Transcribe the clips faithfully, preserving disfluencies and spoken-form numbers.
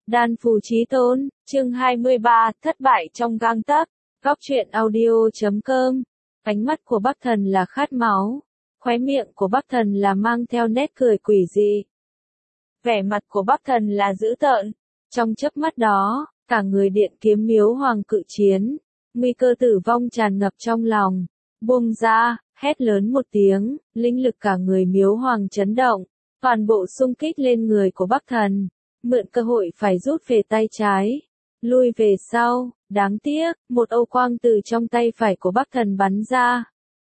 Đan Phù Chí Tôn, chương hai mươi ba, thất bại trong gang tấc. Góc truyện audio chấm com. Ánh mắt của Bắc Thần là khát máu, khóe miệng của Bắc Thần là mang theo nét cười quỷ dị. Vẻ mặt của Bắc Thần là dữ tợn, trong chớp mắt đó, cả người Điện Kiếm Miếu Hoàng cự chiến, nguy cơ tử vong tràn ngập trong lòng. Buông ra, hét lớn một tiếng, linh lực cả người Miếu Hoàng chấn động, toàn bộ xung kích lên người của Bắc Thần. Mượn cơ hội phải rút về tay trái, lui về sau, đáng tiếc, một âu quang từ trong tay phải của Bắc Thần bắn ra,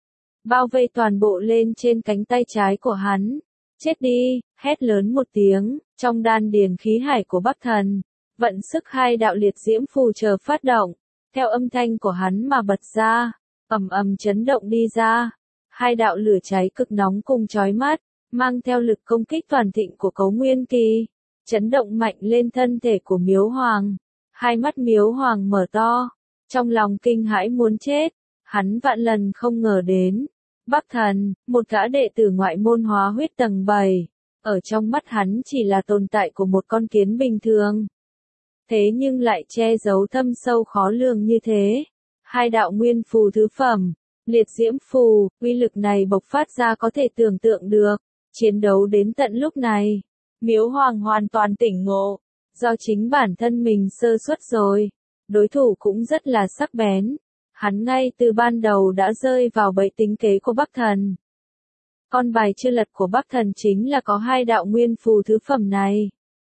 bao vây toàn bộ lên trên cánh tay trái của hắn. Chết đi, hét lớn một tiếng, trong đan điền khí hải của Bắc Thần, vận sức hai đạo liệt diễm phù chờ phát động, theo âm thanh của hắn mà bật ra, ầm ầm chấn động đi ra. Hai đạo lửa cháy cực nóng cùng chói mắt, mang theo lực công kích toàn thịnh của Cấu Nguyên Kỳ, chấn động mạnh lên thân thể của Miếu Hoàng. Hai mắt Miếu Hoàng mở to, trong lòng kinh hãi muốn chết, hắn vạn lần không ngờ đến. Bắc Thần, một gã đệ tử ngoại môn hóa huyết tầng bảy, ở trong mắt hắn chỉ là tồn tại của một con kiến bình thường. Thế nhưng lại che giấu thâm sâu khó lường như thế. Hai đạo nguyên phù thứ phẩm, liệt diễm phù, uy lực này bộc phát ra có thể tưởng tượng được. Chiến đấu đến tận lúc này, Miếu Hoàng hoàn toàn tỉnh ngộ, do chính bản thân mình sơ suất rồi, đối thủ cũng rất là sắc bén. Hắn ngay từ ban đầu đã rơi vào bẫy tính kế của Bắc Thần. Con bài chưa lật của Bắc Thần chính là có hai đạo nguyên phù thứ phẩm này.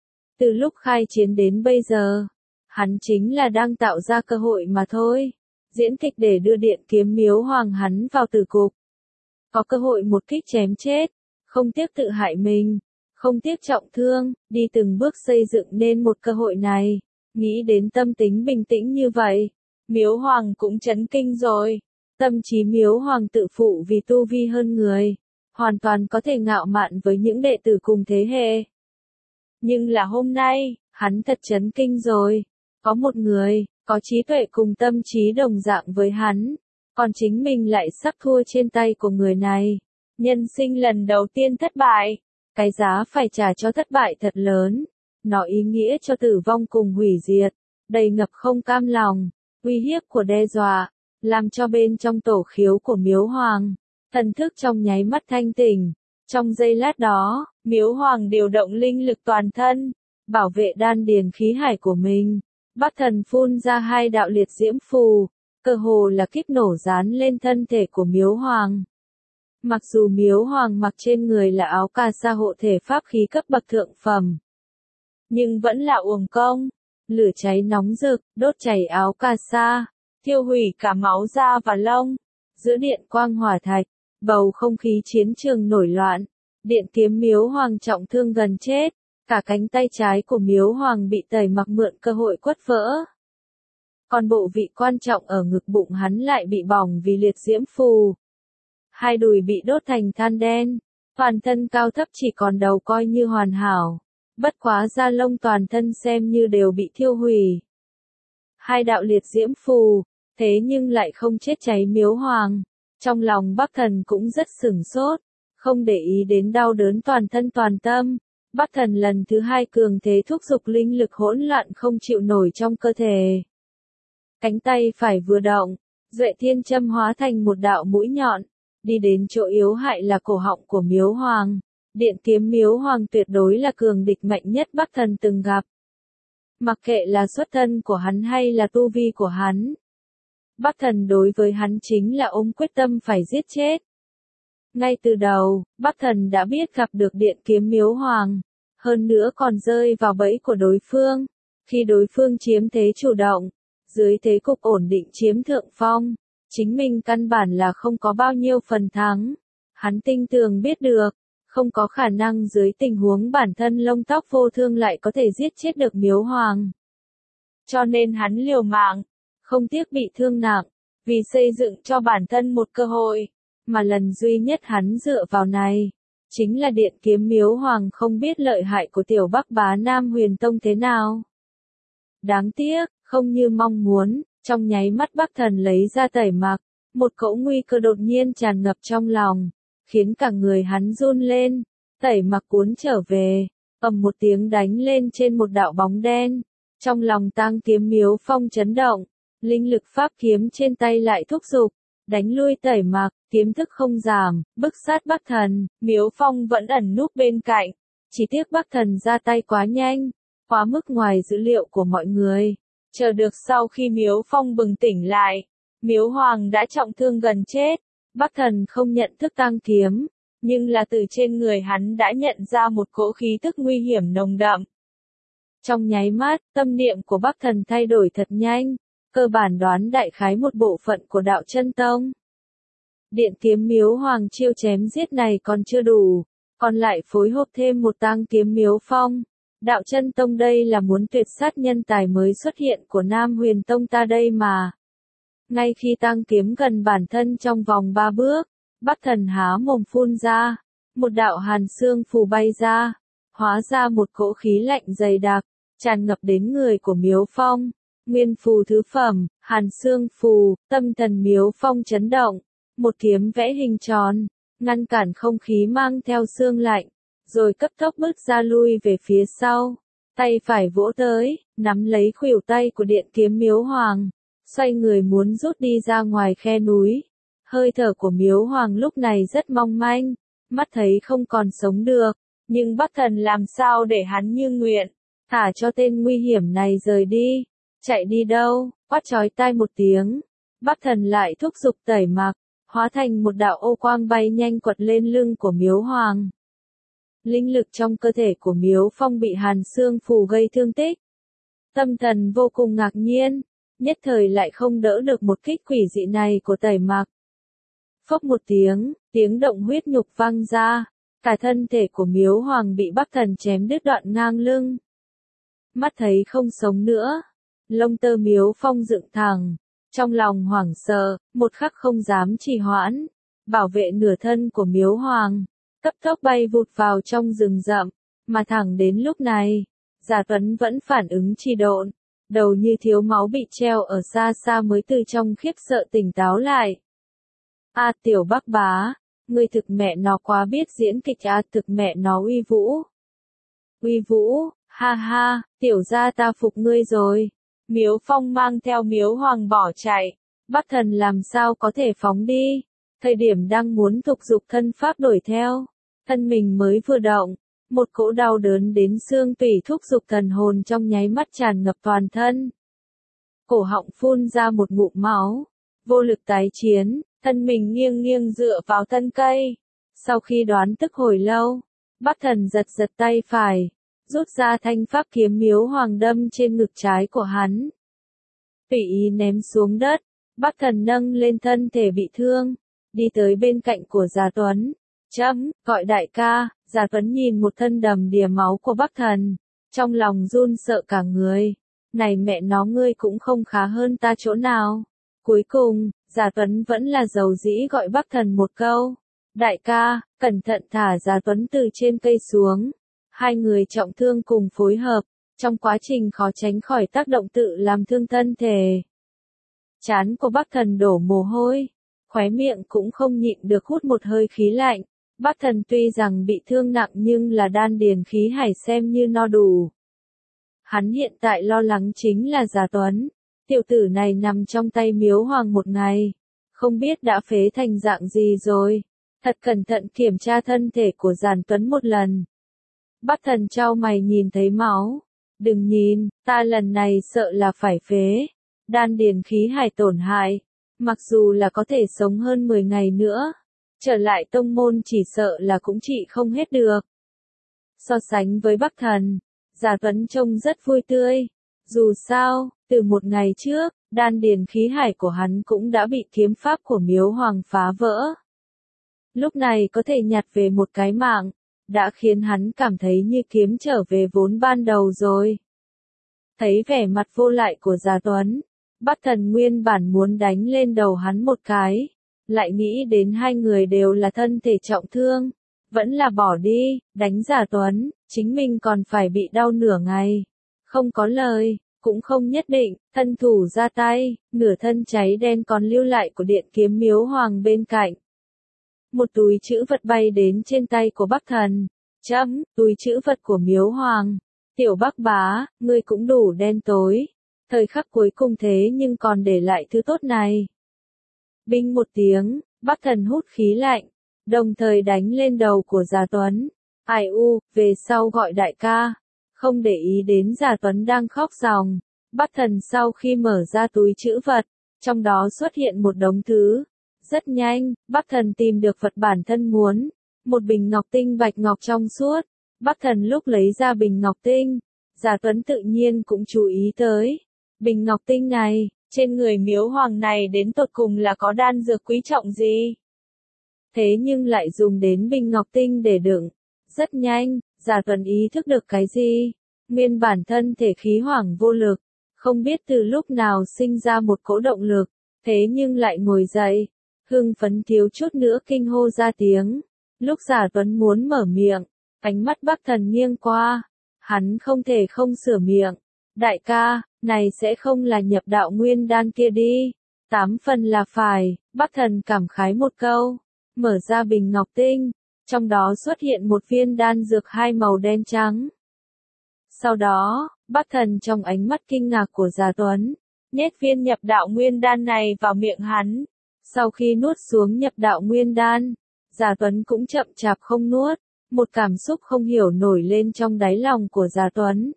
Từ lúc khai chiến đến bây giờ, hắn chính là đang tạo ra cơ hội mà thôi. Diễn kịch để đưa Điện Kiếm Miếu Hoàng hắn vào tử cục. Có cơ hội một kích chém chết, không tiếc tự hại mình, không tiếc trọng thương, đi từng bước xây dựng nên một cơ hội này. Nghĩ đến tâm tính bình tĩnh như vậy, Miếu Hoàng cũng chấn kinh rồi. Tâm trí Miếu Hoàng tự phụ vì tu vi hơn người, hoàn toàn có thể ngạo mạn với những đệ tử cùng thế hệ. Nhưng là hôm nay, hắn thật chấn kinh rồi. Có một người, có trí tuệ cùng tâm trí đồng dạng với hắn, còn chính mình lại sắp thua trên tay của người này. Nhân sinh lần đầu tiên thất bại, cái giá phải trả cho thất bại thật lớn. Nó ý nghĩa cho tử vong cùng hủy diệt, đầy ngập không cam lòng, uy hiếp của đe dọa, làm cho bên trong tổ khiếu của Miếu Hoàng, thần thức trong nháy mắt thanh tỉnh. Trong giây lát đó, Miếu Hoàng điều động linh lực toàn thân, bảo vệ đan điền khí hải của mình. Bắc Thần phun ra hai đạo liệt diễm phù, cơ hồ là kiếp nổ dán lên thân thể của Miếu Hoàng. Mặc dù Miếu Hoàng mặc trên người là áo cà sa hộ thể pháp khí cấp bậc thượng phẩm, nhưng vẫn là uổng công. Lửa cháy nóng rực, đốt chảy áo cà sa, thiêu hủy cả máu da và lông. Giữa điện quang hỏa thạch, bầu không khí chiến trường nổi loạn. Điện Kiếm Miếu Hoàng trọng thương gần chết, cả cánh tay trái của Miếu Hoàng bị Tẩy Mặc mượn cơ hội quất vỡ. Còn bộ vị quan trọng ở ngực bụng hắn lại bị bỏng vì liệt diễm phù. Hai đùi bị đốt thành than đen, toàn thân cao thấp chỉ còn đầu coi như hoàn hảo. Bất quá da lông toàn thân xem như đều bị thiêu hủy. Hai đạo liệt diễm phù, thế nhưng lại không chết cháy Miếu Hoàng. Trong lòng Bắc Thần cũng rất sửng sốt, không để ý đến đau đớn toàn thân toàn tâm. Bắc Thần lần thứ hai cường thế thúc giục linh lực hỗn loạn không chịu nổi trong cơ thể. Cánh tay phải vừa động, Duệ Thiên Châm hóa thành một đạo mũi nhọn, đi đến chỗ yếu hại là cổ họng của Miếu Hoàng. Điện Kiếm Miếu Hoàng tuyệt đối là cường địch mạnh nhất Bắc Thần từng gặp. Mặc kệ là xuất thân của hắn hay là tu vi của hắn, Bắc Thần đối với hắn chính là ôm quyết tâm phải giết chết. Ngay từ đầu, Bắc Thần đã biết gặp được Điện Kiếm Miếu Hoàng, hơn nữa còn rơi vào bẫy của đối phương. Khi đối phương chiếm thế chủ động, dưới thế cục ổn định chiếm thượng phong, chính mình căn bản là không có bao nhiêu phần thắng. Hắn tinh tường biết được, không có khả năng dưới tình huống bản thân lông tóc vô thương lại có thể giết chết được Miếu Hoàng. Cho nên hắn liều mạng, không tiếc bị thương nặng, vì xây dựng cho bản thân một cơ hội, mà lần duy nhất hắn dựa vào này, chính là Điện Kiếm Miếu Hoàng không biết lợi hại của tiểu Bắc Bá Nam Huyền Tông thế nào. Đáng tiếc, không như mong muốn, trong nháy mắt Bắc Thần lấy ra Tẩy Mặc, một cỗ nguy cơ đột nhiên tràn ngập trong lòng, khiến cả người hắn run lên. Tẩy Mặc cuốn trở về, ầm một tiếng đánh lên trên một đạo bóng đen. Trong lòng Tang Kiếm Miếu Phong chấn động, linh lực pháp kiếm trên tay lại thúc giục, đánh lui Tẩy Mạc, kiếm thức không giảm, bức sát Bắc Thần. Miếu Phong vẫn ẩn núp bên cạnh, chỉ tiếc Bắc Thần ra tay quá nhanh, quá mức ngoài dữ liệu của mọi người. Chờ được sau khi Miếu Phong bừng tỉnh lại, Miếu Hoàng đã trọng thương gần chết. Bắc Thần không nhận thức Tang Kiếm, nhưng là từ trên người hắn đã nhận ra một cỗ khí tức nguy hiểm nồng đậm. Trong nháy mắt, tâm niệm của Bắc Thần thay đổi thật nhanh, cơ bản đoán đại khái một bộ phận của Đạo Chân Tông. Điện Kiếm Miếu Hoàng chiêu chém giết này còn chưa đủ, còn lại phối hợp thêm một Tang Kiếm Miếu Phong. Đạo Chân Tông đây là muốn tuyệt sát nhân tài mới xuất hiện của Nam Huyền Tông ta đây mà. Ngay khi Tang Kiếm gần bản thân trong vòng ba bước, Bắc Thần há mồm phun ra, một đạo hàn xương phù bay ra, hóa ra một cỗ khí lạnh dày đặc, tràn ngập đến người của Miếu Phong. Nguyên phù thứ phẩm, hàn xương phù, tâm thần Miếu Phong chấn động, một kiếm vẽ hình tròn, ngăn cản không khí mang theo xương lạnh, rồi cấp tốc bước ra lui về phía sau, tay phải vỗ tới, nắm lấy khuỷu tay của Điện Kiếm Miếu Hoàng, xoay người muốn rút đi ra ngoài khe núi. Hơi thở của Miếu Hoàng lúc này rất mong manh, mắt thấy không còn sống được, nhưng Bắc Thần làm sao để hắn như nguyện, thả cho tên nguy hiểm này rời đi. Chạy đi đâu? Quát chói tai một tiếng, Bắc Thần lại thúc giục Tẩy Mạc, hóa thành một đạo ô quang bay nhanh quật lên lưng của Miếu Hoàng. Linh lực trong cơ thể của Miếu Phong bị hàn xương phù gây thương tích. Tâm thần vô cùng ngạc nhiên, nhất thời lại không đỡ được một kích quỷ dị này của Tẩy Mạc. Phốc một tiếng, tiếng động huyết nhục vang ra, cả thân thể của Miếu Hoàng bị Bắc Thần chém đứt đoạn ngang lưng. Mắt thấy không sống nữa, lông tơ Miếu Phong dựng thẳng, trong lòng hoảng sợ, một khắc không dám trì hoãn, bảo vệ nửa thân của Miếu Hoàng, cấp tốc bay vụt vào trong rừng rậm, mà thẳng đến lúc này, Giả Tuấn vẫn phản ứng trì độn, đầu như thiếu máu bị treo ở xa xa mới từ trong khiếp sợ tỉnh táo lại. A Tiểu Bắc Bá, ngươi thực mẹ nó quá biết diễn kịch a, thực mẹ nó uy vũ. Uy vũ, ha ha, tiểu gia ta phục ngươi rồi. Miếu Phong mang theo Miếu Hoàng bỏ chạy, Bắc Thần làm sao có thể phóng đi. Thời điểm đang muốn thúc giục thân pháp đuổi theo, thân mình mới vừa động, một cỗ đau đớn đến xương tủy thúc giục thần hồn trong nháy mắt tràn ngập toàn thân. Cổ họng phun ra một ngụm máu, vô lực tái chiến, thân mình nghiêng nghiêng dựa vào thân cây. Sau khi đoán tức hồi lâu, Bắc Thần giật giật tay phải, rút ra thanh pháp kiếm Miếu Hoàng đâm trên ngực trái của hắn. Tùy ý ném xuống đất, Bắc Thần nâng lên thân thể bị thương, đi tới bên cạnh của Giả Tuấn. Chấm, gọi đại ca. Giả Tuấn nhìn một thân đầm đìa máu của Bắc Thần, trong lòng run sợ cả người. Này mẹ nó, ngươi cũng không khá hơn ta chỗ nào. Cuối cùng, Giả Tuấn vẫn là dầu dĩ gọi Bắc Thần một câu. Đại ca, cẩn thận thả Giả Tuấn từ trên cây xuống. Hai người trọng thương cùng phối hợp, trong quá trình khó tránh khỏi tác động tự làm thương thân thể. Trán của Bắc Thần đổ mồ hôi, khóe miệng cũng không nhịn được hút một hơi khí lạnh. Bắc Thần tuy rằng bị thương nặng nhưng là đan điền khí hải xem như no đủ. Hắn hiện tại lo lắng chính là Giả Tuấn. Tiểu tử này nằm trong tay Miếu Hoàng một ngày, không biết đã phế thành dạng gì rồi. Thật cẩn thận kiểm tra thân thể của Giả Tuấn một lần. Bắc Thần chau mày nhìn thấy máu. Đừng nhìn, ta lần này sợ là phải phế. Đan điền khí hải tổn hại. Mặc dù là có thể sống hơn mười ngày nữa, trở lại tông môn chỉ sợ là cũng trị không hết được. So sánh với Bắc Thần, Giả Tuấn trông rất vui tươi. Dù sao, từ một ngày trước, đan điền khí hải của hắn cũng đã bị kiếm pháp của Miếu Hoàng phá vỡ. Lúc này có thể nhặt về một cái mạng, đã khiến hắn cảm thấy như kiếm trở về vốn ban đầu rồi. Thấy vẻ mặt vô lại của Giả Tuấn, Bắc Thần nguyên bản muốn đánh lên đầu hắn một cái, lại nghĩ đến hai người đều là thân thể trọng thương, vẫn là bỏ đi, đánh Giả Tuấn, chính mình còn phải bị đau nửa ngày. Không có lời, cũng không nhất định, thân thủ ra tay, nửa thân cháy đen còn lưu lại của Điện Kiếm Miếu Hoàng bên cạnh. Một túi chữ vật bay đến trên tay của Bắc Thần, Chấm, túi trữ vật của Miếu Hoàng. Tiểu Bắc Bá, ngươi cũng đủ đen tối. Thời khắc cuối cùng thế nhưng còn để lại thứ tốt này. Binh một tiếng, Bắc Thần hút khí lạnh, đồng thời đánh lên đầu của Già Tuấn. Ai u, về sau gọi đại ca. Không để ý đến Già Tuấn đang khóc ròng. Bắc Thần sau khi mở ra túi trữ vật, trong đó xuất hiện một đống thứ. Rất nhanh, Bắc Thần tìm được vật bản thân muốn. Một bình ngọc tinh bạch ngọc trong suốt. Bắc Thần lúc lấy ra bình ngọc tinh, Già Tuấn tự nhiên cũng chú ý tới. Bình ngọc tinh này, trên người Miếu Hoàng này đến tột cùng là có đan dược quý trọng gì? Thế nhưng lại dùng đến bình ngọc tinh để đựng. Rất nhanh, Già Tuấn ý thức được cái gì? Nguyên bản thân thể khí hoàng vô lực, không biết từ lúc nào sinh ra một cỗ động lực, thế nhưng lại ngồi dậy, hưng phấn thiếu chút nữa kinh hô ra tiếng. Lúc Già Tuấn muốn mở miệng, ánh mắt Bắc Thần nghiêng qua, hắn không thể không sửa miệng. Đại ca, này sẽ không là nhập đạo nguyên đan kia đi. Tám phần là phải, Bắc Thần cảm khái một câu, mở ra bình ngọc tinh, trong đó xuất hiện một viên đan dược hai màu đen trắng. Sau đó, Bắc Thần trong ánh mắt kinh ngạc của Già Tuấn, nhét viên nhập đạo nguyên đan này vào miệng hắn. Sau khi nuốt xuống nhập đạo nguyên đan, Già Tuấn cũng chậm chạp không nuốt, một cảm xúc không hiểu nổi lên trong đáy lòng của Già Tuấn.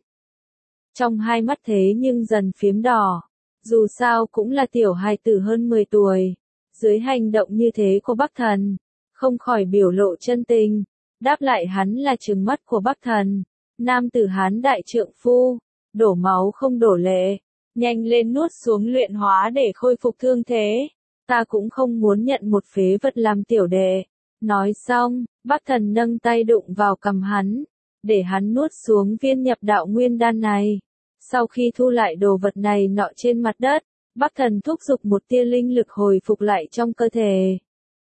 Trong hai mắt thế nhưng dần phiếm đỏ, dù sao cũng là tiểu hài tử hơn mười tuổi, dưới hành động như thế của Bắc Thần, không khỏi biểu lộ chân tình, đáp lại hắn là trừng mắt của Bắc Thần, nam tử Hán đại trượng phu, đổ máu không đổ lệ, nhanh lên nuốt xuống luyện hóa để khôi phục thương thế, ta cũng không muốn nhận một phế vật làm tiểu đệ. Nói xong, Bắc Thần nâng tay đụng vào cằm hắn, để hắn nuốt xuống viên nhập đạo nguyên đan này. Sau khi thu lại đồ vật này nọ trên mặt đất, Bắc Thần thúc giục một tia linh lực hồi phục lại trong cơ thể.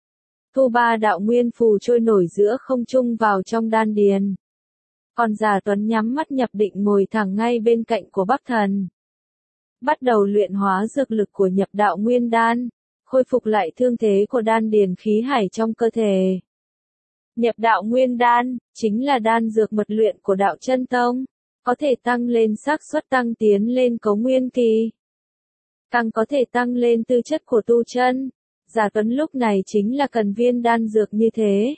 Thu ba đạo nguyên phù trôi nổi giữa không trung vào trong đan điền. Còn Già Tuấn nhắm mắt nhập định ngồi thẳng ngay bên cạnh của Bắc Thần. Bắt đầu luyện hóa dược lực của nhập đạo nguyên đan, khôi phục lại thương thế của đan điền khí hải trong cơ thể. Nhập đạo nguyên đan, chính là đan dược mật luyện của đạo chân tông, có thể tăng lên xác suất tăng tiến lên cấu nguyên kỳ. Càng có thể tăng lên tư chất của tu chân. Già Tuấn lúc này chính là cần viên đan dược như thế.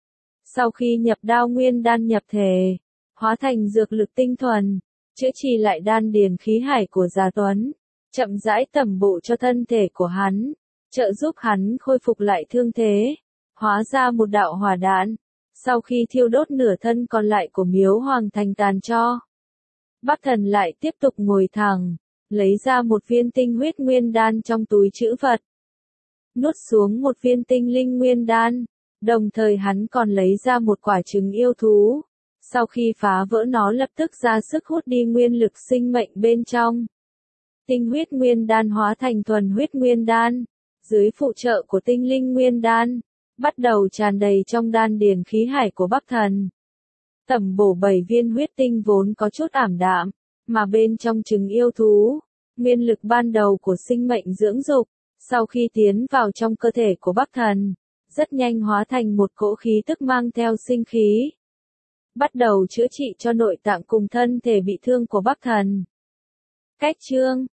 Sau khi nhập đao nguyên đan nhập thể, hóa thành dược lực tinh thuần, chữa trị lại đan điền khí hải của Già Tuấn, chậm rãi tẩm bổ cho thân thể của hắn, trợ giúp hắn khôi phục lại thương thế, hóa ra một đạo hỏa đạn. Sau khi thiêu đốt nửa thân còn lại của Miếu Hoàng thành tàn tro, Bắc Thần lại tiếp tục ngồi thẳng, lấy ra một viên tinh huyết nguyên đan trong túi trữ vật. Nuốt xuống một viên tinh linh nguyên đan, đồng thời hắn còn lấy ra một quả trứng yêu thú. Sau khi phá vỡ nó lập tức ra sức hút đi nguyên lực sinh mệnh bên trong. Tinh huyết nguyên đan hóa thành thuần huyết nguyên đan, dưới phụ trợ của tinh linh nguyên đan, bắt đầu tràn đầy trong đan điền khí hải của Bắc Thần. Tẩm bổ bảy viên huyết tinh vốn có chút ảm đạm, mà bên trong trứng yêu thú, nguyên lực ban đầu của sinh mệnh dưỡng dục, sau khi tiến vào trong cơ thể của Bắc Thần, rất nhanh hóa thành một cỗ khí tức mang theo sinh khí. Bắt đầu chữa trị cho nội tạng cùng thân thể bị thương của Bắc Thần. Cách chương